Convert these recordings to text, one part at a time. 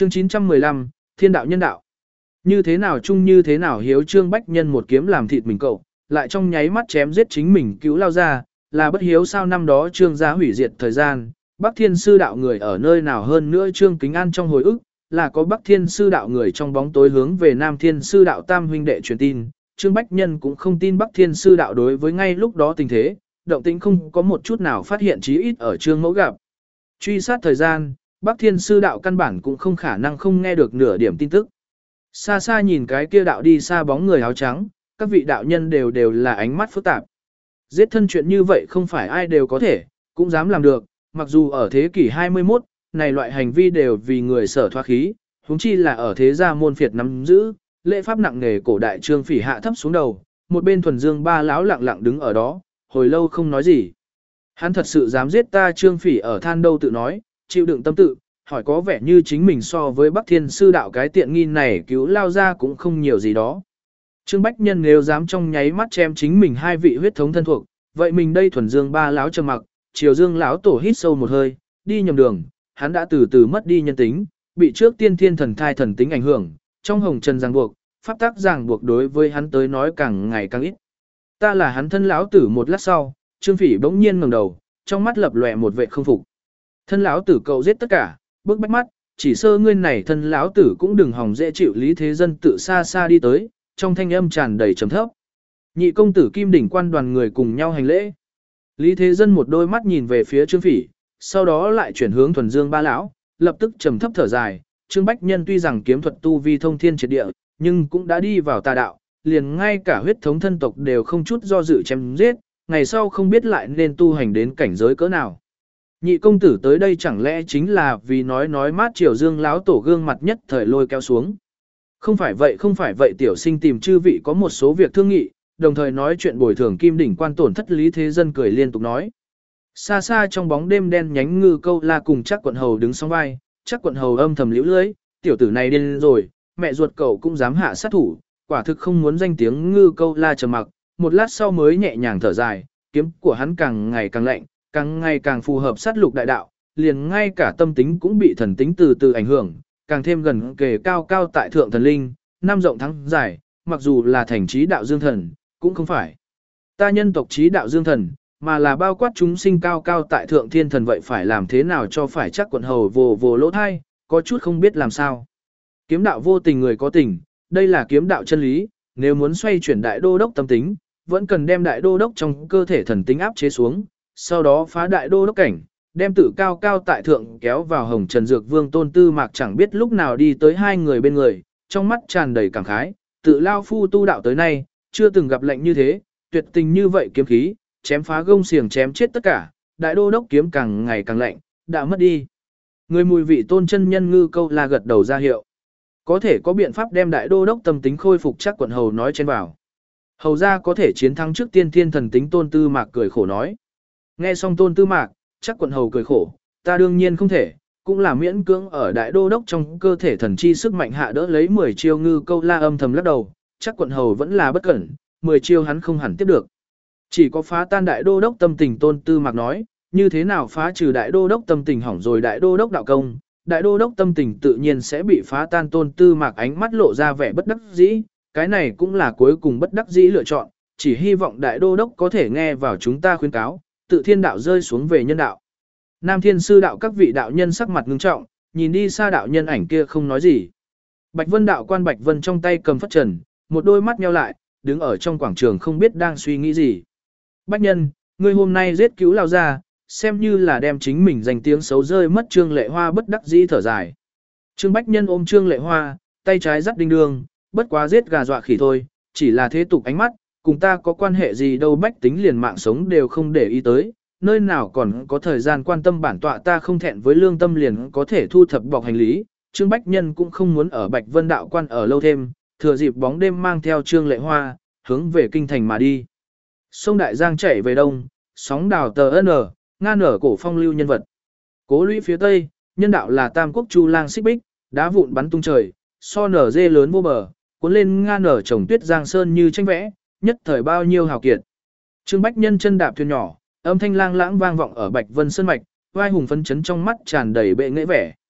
Chương 915, Thiên đạo nhân đạo. Như thế nào chung như thế nào hiếu Trương Bách Nhân một kiếm làm thịt mình cậu, lại trong nháy mắt chém giết chính mình cứu lao ra, là bất hiếu sao năm đó Trương gia hủy diệt thời gian, Bắc Thiên sư đạo người ở nơi nào hơn nữa Trương Kính An trong hồi ức, là có Bắc Thiên sư đạo người trong bóng tối hướng về Nam Thiên sư đạo tam huynh đệ truyền tin, Trương Bách Nhân cũng không tin Bắc Thiên sư đạo đối với ngay lúc đó tình thế, động tĩnh không có một chút nào phát hiện chí ít ở Trương Mẫu gặp. Truy sát thời gian, Bắc Thiên sư đạo căn bản cũng không khả năng không nghe được nửa điểm tin tức. Xa xa nhìn cái kia đạo đi xa bóng người áo trắng, các vị đạo nhân đều là ánh mắt phức tạp. Giết thân chuyện như vậy không phải ai đều có thể, cũng dám làm được, mặc dù ở thế kỷ 21, này loại hành vi đều vì người sở thoát khí, huống chi là ở thế gia môn phiệt nắm giữ, lễ pháp nặng nề cổ đại Trương Phỉ hạ thấp xuống đầu, một bên thuần dương ba lão lặng lặng đứng ở đó, hồi lâu không nói gì. Hắn thật sự dám giết ta Trương Phỉ ở than đâu tự nói, chịu đựng tâm tự, hỏi có vẻ như chính mình so với Bắc Thiên sư đạo cái tiện nghi này cứu lao ra cũng không nhiều gì đó. Trương Bách Nhân nếu dám trong nháy mắt chém chính mình hai vị huyết thống thân thuộc, vậy mình đây thuần dương ba lão trầm mặc, Triều Dương lão tổ hít sâu một hơi, đi nhầm đường, hắn đã từ từ mất đi nhân tính, bị trước tiên thiên thần thai thần tính ảnh hưởng, trong hồng trần ràng buộc, pháp tắc ràng buộc đối với hắn tới nói càng ngày càng ít. Ta là hắn thân lão tử. Một lát sau, Trương Phỉ bỗng nhiên ngẩng đầu, trong mắt lập lòe một vẻ không phục. Thân lão tử cậu giết tất cả, bước bách mắt, chỉ sơ ngươi này thân lão tử cũng đừng hòng dễ chịu. Lý Thế Dân tự xa xa đi tới, trong thanh âm tràn đầy trầm thấp. Nhị công tử Kim Đỉnh quan đoàn người cùng nhau hành lễ. Lý Thế Dân một đôi mắt nhìn về phía Trương Phỉ, sau đó lại chuyển hướng thuần dương ba lão, lập tức trầm thấp thở dài. Trương Bách Nhân tuy rằng kiếm thuật tu vi thông thiên triệt địa, nhưng cũng đã đi vào tà đạo, liền ngay cả huyết thống thân tộc đều không chút do dự chém giết, ngày sau không biết lại nên tu hành đến cảnh giới cỡ nào. Nhị công tử tới đây chẳng lẽ chính là vì nói mát Triều Dương lão tổ gương mặt nhất thời lôi kéo xuống. Không phải vậy tiểu sinh tìm chư vị có một số việc thương nghị, đồng thời nói chuyện bồi thường Kim Đỉnh quan tổn thất. Lý Thế Dân cười liên tục nói. Xa xa trong bóng đêm đen nhánh Ngư Câu La cùng Trác Quận Hầu đứng song vai, Trác Quận Hầu âm thầm liễu lưỡi, tiểu tử này điên rồi, mẹ ruột cậu cũng dám hạ sát thủ, quả thực không muốn danh tiếng. Ngư Câu La trầm mặc, một lát sau mới nhẹ nhàng thở dài, kiếm của hắn càng ngày càng lạnh, càng ngày càng phù hợp sát lục đại đạo, liền ngay cả tâm tính cũng bị thần tính từ từ ảnh hưởng, càng thêm gần kề cao cao tại thượng thần linh, năm rộng thắng dài, mặc dù là thành trí đạo dương thần, cũng không phải ta nhân tộc trí đạo dương thần, mà là bao quát chúng sinh cao cao tại thượng thiên thần. Vậy phải làm thế nào cho phải? Chắc Quận Hầu vồ lỗ thai, có chút không biết làm sao. Kiếm đạo vô tình người có tình, đây là kiếm đạo chân lý, nếu muốn xoay chuyển đại đô đốc tâm tính, vẫn cần đem đại đô đốc trong cơ thể thần tính áp chế xuống, sau đó phá đại đô đốc cảnh, đem tự cao cao tại thượng kéo vào hồng trần dược vương Tôn Tư Mạc chẳng biết lúc nào đi tới hai người bên người, trong mắt tràn đầy cảm khái, tự lao phu tu đạo tới nay, chưa từng gặp lệnh như thế, tuyệt tình như vậy kiếm khí, chém phá gông xiềng chém chết tất cả, đại đô đốc kiếm càng ngày càng lạnh, đã mất đi. Người mùi vị Tôn chân nhân Ngư Câu La gật đầu ra hiệu. Có thể có biện pháp đem đại đô đốc tâm tính khôi phục. Chắc Quận Hầu nói trên vào. Hầu ra có thể chiến thắng trước tiên thiên thần tính. Tôn Tư Mạc cười khổ nói. Nghe xong Tôn Tư Mạc, Chắc Quận Hầu cười khổ, ta đương nhiên không thể, cũng là miễn cưỡng ở đại đô đốc trong cơ thể thần chi sức mạnh hạ đỡ lấy 10 chiêu. Ngư Câu La âm thầm lắc đầu, Chắc Quận Hầu vẫn là bất cẩn, 10 chiêu hắn không hẳn tiếp được. Chỉ có phá tan đại đô đốc tâm tình. Tôn Tư Mạc nói, như thế nào phá trừ đại đô đốc tâm tình hỏng rồi đại đô đốc đạo công, đại đô đốc tâm tình tự nhiên sẽ bị phá tan. Tôn Tư Mạc ánh mắt lộ ra vẻ bất đắc dĩ, cái này cũng là cuối cùng bất đắc dĩ lựa chọn, chỉ hy vọng đại đô đốc có thể nghe vào chúng ta khuyên cáo, tự thiên đạo rơi xuống về nhân đạo. Nam Thiên sư đạo các vị đạo nhân sắc mặt ngưng trọng, nhìn đi xa đạo nhân ảnh kia không nói gì. Bạch Vân đạo quan Bạch Vân trong tay cầm phất trần, một đôi mắt nheo lại, đứng ở trong quảng trường không biết đang suy nghĩ gì. Bách nhân, ngươi hôm nay giết cứu lao ra, xem như là đem chính mình danh tiếng xấu rơi mất. Trương Lệ Hoa bất đắc dĩ thở dài. Trương Bách Nhân ôm Trương Lệ Hoa, tay trái dắt đinh đương, bất quá giết gà dọa khỉ thôi, chỉ là thế tục ánh mắt, cùng ta có quan hệ gì đâu. Bách tính liền mạng sống đều không để ý tới, nơi nào còn có thời gian quan tâm bản tọa. Ta không thẹn với lương tâm liền có thể thu thập bọc hành lý. Trương Bách Nhân cũng không muốn ở Bạch Vân đạo quan ở lâu thêm, thừa dịp bóng đêm mang theo Trương Lệ Hoa, hướng về kinh thành mà đi. Sông Đại Giang chảy về đông, sóng đào tờ nga nở cổ phong lưu nhân vật. Cố lũy phía tây, nhân đạo là Tam Quốc Chu Lang xích bích, đá vụn bắn tung trời, so nở dê lớn vô bờ, cuốn lên nga nở trồng tuyết giang sơn như tranh vẽ, nhất thời bao nhiêu hào kiệt. Trương Bách Nhân chân đạp thuyền nhỏ, âm thanh lang lãng vang vọng ở Bạch Vân sơn mạch, vai hùng phấn chấn trong mắt tràn đầy bệ nghệ vẻ.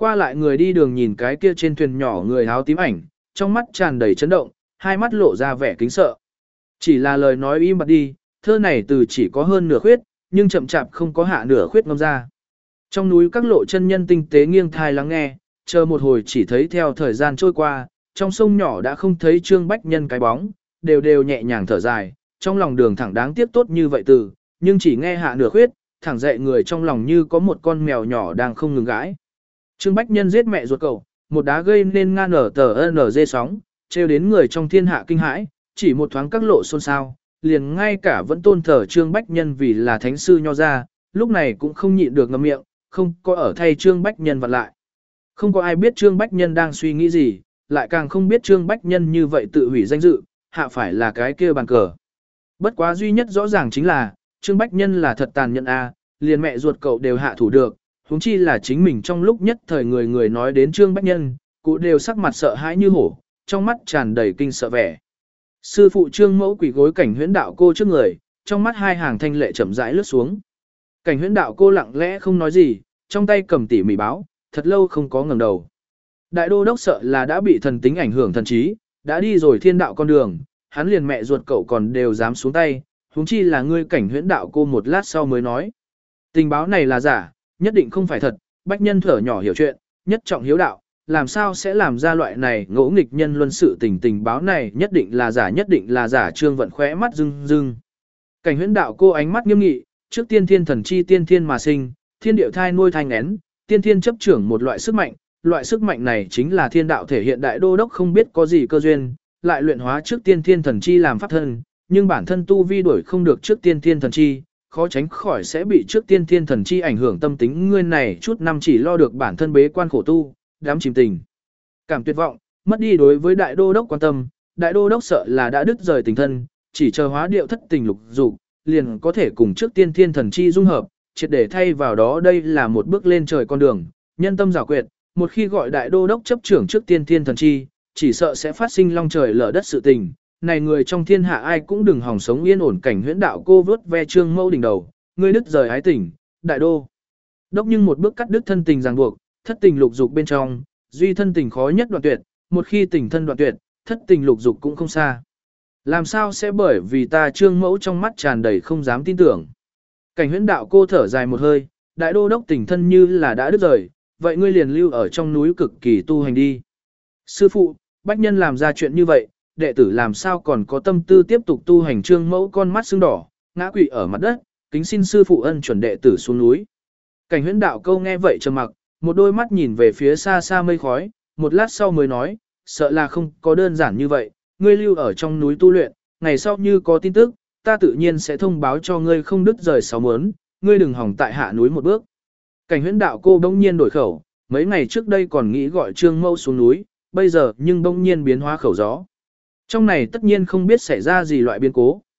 Qua lại người đi đường nhìn cái kia trên thuyền nhỏ người áo tím ảnh, trong mắt tràn đầy chấn động, hai mắt lộ ra vẻ kính sợ. Chỉ là lời nói im bặt đi, thơ này từ chỉ có hơn nửa khuyết, nhưng chậm chạp không có hạ nửa khuyết ngâm ra. Trong núi các lộ chân nhân tinh tế nghiêng thai lắng nghe, chờ một hồi chỉ thấy theo thời gian trôi qua, trong sông nhỏ đã không thấy Trương Bách Nhân cái bóng, đều đều nhẹ nhàng thở dài, trong lòng đường thẳng đáng tiếc tốt như vậy từ, nhưng chỉ nghe hạ nửa khuyết, thẳng dậy người trong lòng như có một con mèo nhỏ đang không ngừng gãi. Trương Bách Nhân giết mẹ ruột cậu, một đá gây nên ngan ở tờ NG sóng, trêu đến người trong thiên hạ kinh hãi, chỉ một thoáng các lộ xôn xao, liền ngay cả vẫn tôn thờ Trương Bách Nhân vì là thánh sư nho ra, lúc này cũng không nhịn được ngậm miệng, không có ở thay Trương Bách Nhân vặn lại. Không có ai biết Trương Bách Nhân đang suy nghĩ gì, lại càng không biết Trương Bách Nhân như vậy tự hủy danh dự, hạ phải là cái kia bàn cờ. Bất quá duy nhất rõ ràng chính là, Trương Bách Nhân là thật tàn nhẫn a, liền mẹ ruột cậu đều hạ thủ được, huống chi là chính mình trong lúc nhất thời người người nói đến Trương Bách Nhân, cụ đều sắc mặt sợ hãi như hổ, trong mắt tràn đầy kinh sợ vẻ. Sư phụ Trương Mẫu quỳ gối Cảnh Huyễn Đạo cô trước người, trong mắt hai hàng thanh lệ chậm rãi lướt xuống. Cảnh Huyễn Đạo cô lặng lẽ không nói gì, trong tay cầm tỉ mỉ báo, thật lâu không có ngẩng đầu. Đại đô đốc sợ là đã bị thần tính ảnh hưởng thần trí, đã đi rồi thiên đạo con đường, hắn liền mẹ ruột cậu còn đều dám xuống tay, huống chi là ngươi Cảnh Huyễn Đạo cô một lát sau mới nói. Tình báo này là giả, nhất định không phải thật, Bách Nhân thở nhỏ hiểu chuyện, nhất trọng hiếu đạo, làm sao sẽ làm ra loại này ngỗ nghịch nhân luân sự tình báo này nhất định là giả Trương Vận khóe mắt rưng rưng. Cảnh Huyễn Đạo cô ánh mắt nghiêm nghị, trước tiên thiên thần chi tiên thiên mà sinh, thiên điệu thai nuôi thai ngén, tiên thiên chấp trưởng một loại sức mạnh này chính là thiên đạo thể hiện đại đô đốc không biết có gì cơ duyên, lại luyện hóa trước tiên thiên thần chi làm pháp thân, nhưng bản thân tu vi đổi không được trước tiên thiên thần chi, khó tránh khỏi sẽ bị trước tiên thiên thần chi ảnh hưởng tâm tính ngươi này chút năm chỉ lo được bản thân bế quan khổ tu, đám chìm tình. Cảm tuyệt vọng, mất đi đối với đại đô đốc quan tâm, đại đô đốc sợ là đã đứt rời tình thân, chỉ chờ hóa điệu thất tình lục dục, liền có thể cùng trước tiên thiên thần chi dung hợp, triệt để thay vào đó đây là một bước lên trời con đường, nhân tâm giảo quyệt, một khi gọi đại đô đốc chấp trưởng trước tiên thiên thần chi, chỉ sợ sẽ phát sinh long trời lở đất sự tình. Này người trong thiên hạ ai cũng đừng hòng sống yên ổn. Cảnh Huyễn Đạo cô vớt ve Trương Mẫu đỉnh đầu, ngươi đứt rời ái tình, đại đô đốc nhưng một bước cắt đứt thân tình ràng buộc, thất tình lục dục bên trong, duy thân tình khó nhất đoạn tuyệt, một khi tình thân đoạn tuyệt, thất tình lục dục cũng không xa. Làm sao sẽ bởi vì ta Trương Mẫu trong mắt tràn đầy không dám tin tưởng. Cảnh Huyễn Đạo cô thở dài một hơi, đại đô đốc tình thân như là đã đứt rời, vậy ngươi liền lưu ở trong núi cực kỳ tu hành đi. Sư phụ, Bách Nhân làm ra chuyện như vậy, đệ tử làm sao còn có tâm tư tiếp tục tu hành. Trương Mẫu con mắt sưng đỏ, ngã quỵ ở mặt đất, kính xin sư phụ ân chuẩn đệ tử xuống núi. Cảnh Huyễn Đạo câu nghe vậy trầm mặc, một đôi mắt nhìn về phía xa xa mây khói, một lát sau mới nói, sợ là không có đơn giản như vậy, ngươi lưu ở trong núi tu luyện, ngày sau như có tin tức, ta tự nhiên sẽ thông báo cho ngươi không đứt rời sáu mớn, ngươi đừng hỏng tại hạ núi một bước. Cảnh Huyễn Đạo cô bỗng nhiên đổi khẩu, mấy ngày trước đây còn nghĩ gọi Trương Mẫu xuống núi, bây giờ nhưng bỗng nhiên biến hóa khẩu gió. Trong này tất nhiên không biết xảy ra gì loại biến cố,